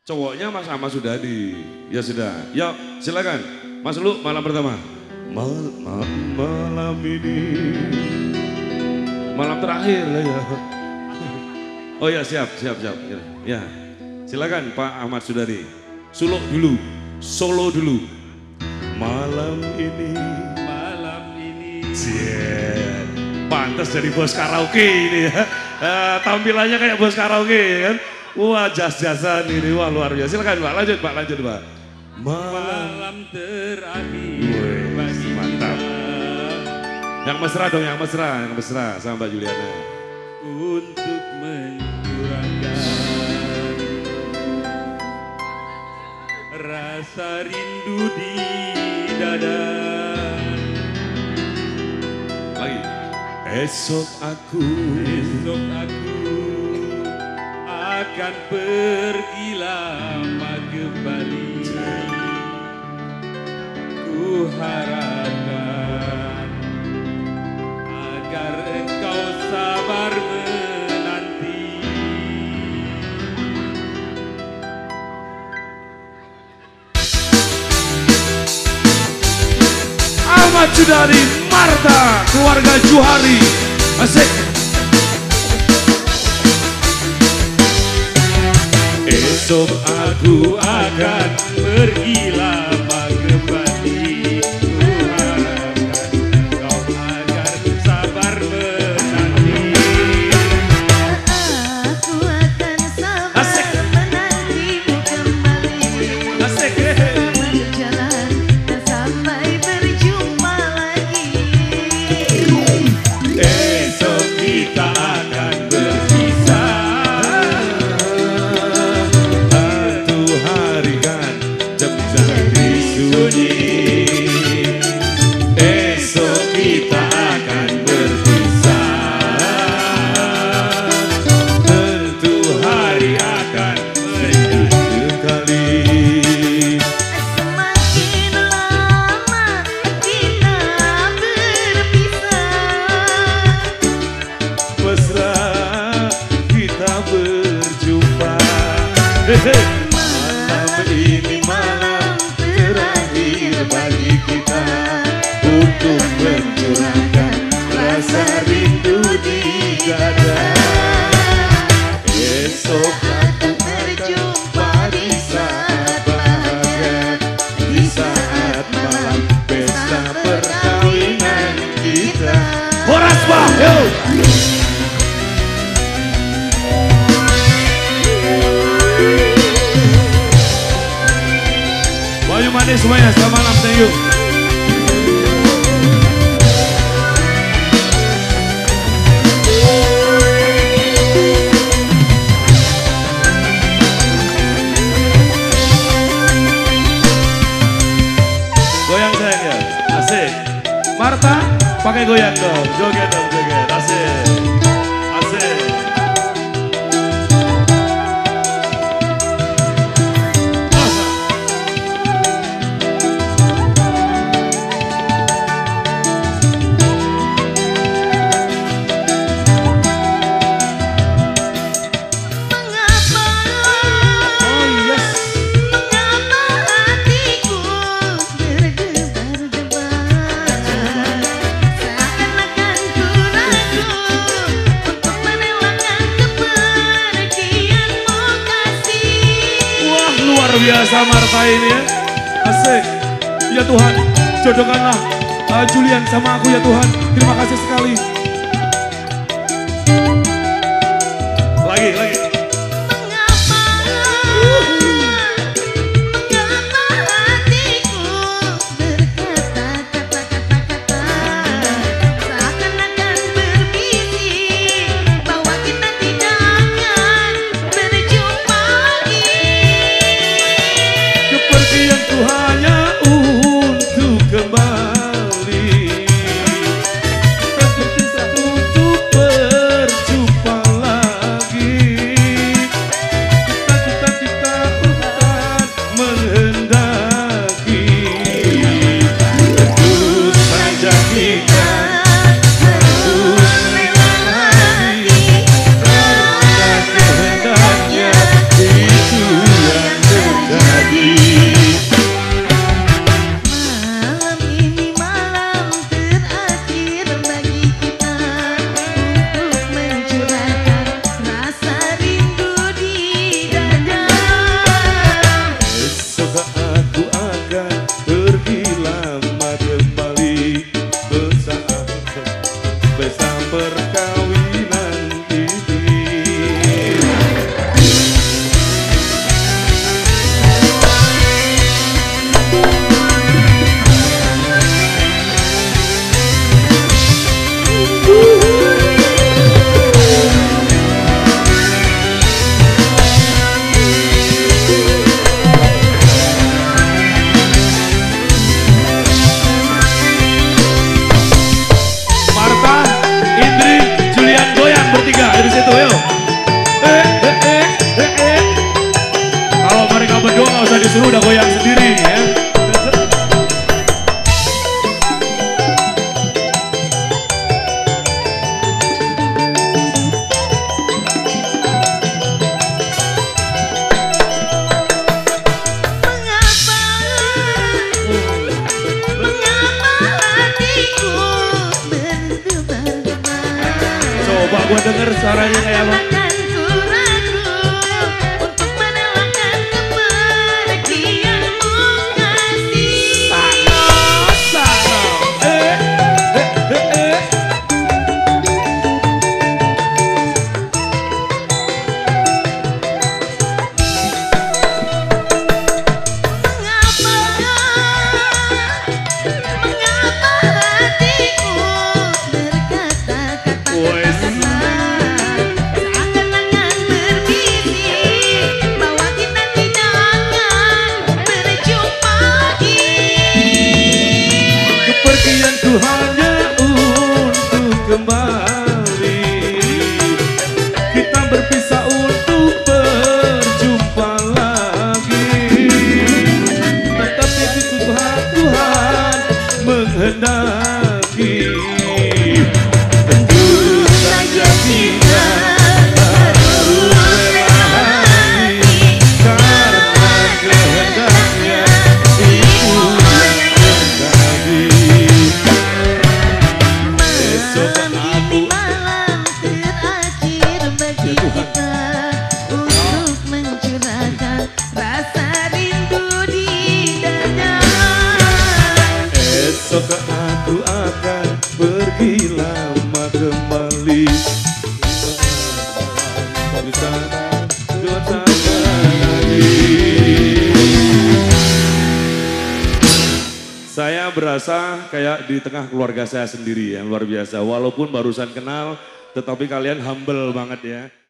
Cowoknya Mas Ahmad Sudadi. Ya sudah. Yuk silakan. Mas Lu malam pertama. Malam ini. Malam terakhir lah ya. Oh ya siap. Ya. Silakan Pak Ahmad Sudadi. Suluk dulu. Solo dulu. Malam ini. Pantas jadi bos karaoke ini ya. Tampilannya kayak bos karaoke kan. Wah jas-jasan ini, wah luar biasa. Silakan Pak, lanjut Pak. Malam terakhir bagi mantap. kita. Yang mesra dong, yang mesra sama Mbak Juliana. Untuk mencurahkan rasa rindu di dada. Lagi. Esok aku akan pergi lama kembali. Ku harapkan agar engkau sabar menanti. Ahmad Sudadi, Marta, keluarga Juhari. Asik. Esok aku akan pergi lama kembali. Ku harapkan kau agar sabar menanti. Aku akan sabar menantimu kembali. Asik. Berjalan dan sampai berjumpa lagi. Esok kita akan berpisah. Esok kita akan berpisah. Tentu hari akan menjadi sekali. Semakin lama kita berpisah, Mesra kita berjumpa. Malam ini malam terakhir bagi kita untuk mencurahkan rasa rindu di dada. Esok aku berjumpa di saat bahagia, di saat malam pesta perkawinan kita. Horas Bah, yuk! Bayu manis semuanya, selamat malam, thank you. Goyang sayang ya, asik. Marta, pakai goyang dong, joget, asik. Asik. Biasa Marta ini ya, asik. Ya Tuhan, jodohkanlah Julian sama aku ya Tuhan. Terima kasih sekali. Lagi. Untuk berjumpa lagi. Suruh udah goyang sendiri ya. Coba gua denger suaranya kayak apa. Kepergianku hanya untuk kembali, kita berpisah untuk berjumpa lagi. Tetapi itu Tuhan menghendaki, tentu saja kita harus rela hati, karena kehendaknya itu yang terjadi. Besok aku malam terakhir bagi kita untuk mencurahkan rasa rindu di dada. Esok aku akan pergi lama kembali. Bisa bertanya lagi. Saya berasa kayak di tengah keluarga saya sendiri yang luar biasa. Walaupun barusan kenal, tetapi kalian humble banget ya.